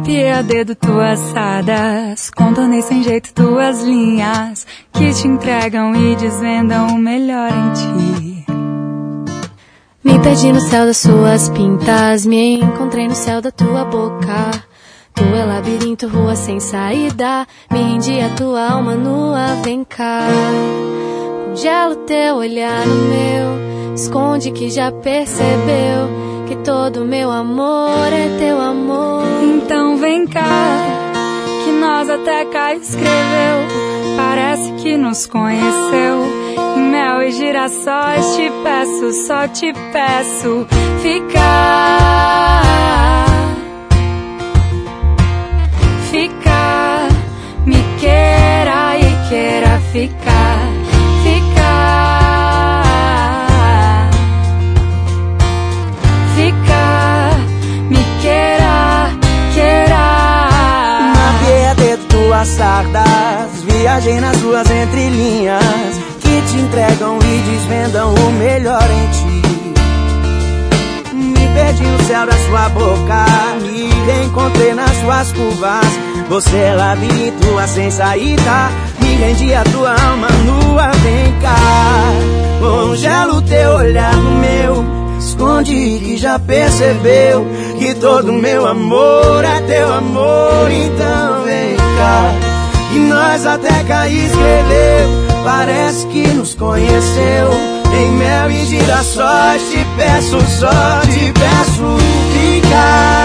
Mapeei a dedo tuas sadas, contornei sem jeito tuas linhas que te entregam e desvendam o melhor em ti. Me perdi no céu das suas pintas, me encontrei no céu da tua boca. Tu é labirinto, rua sem saída, me rendi a tua alma nua, vem cá. Congela o teu olhar no meu, esconde que já percebeu que todo meu amor é teu amor. Então vem cá, que nós até cá escreveu, parece que nos conheceu. Em mel e girassóis te peço, só te peço ficar. Ficar, me queira e queira ficar. Ficar, ficar, me queira, queira. Mapeei a dedo tuas sardas, viajei nas ruas entrelinhas que te entregam e desvendam o melhor em ti. Me perdi no céu da sua boca, me reencontrei nas suas curvas. Você é labirinto, sem saída, me rendi a tua alma nua, vem cá. Congela o teu olhar no meu, esconde que já percebeu que todo meu amor é teu amor. Então vem cá, e nós até cá escreveu, parece que nos conheceu. Em mel e girassóis te peço, só te peço ficar.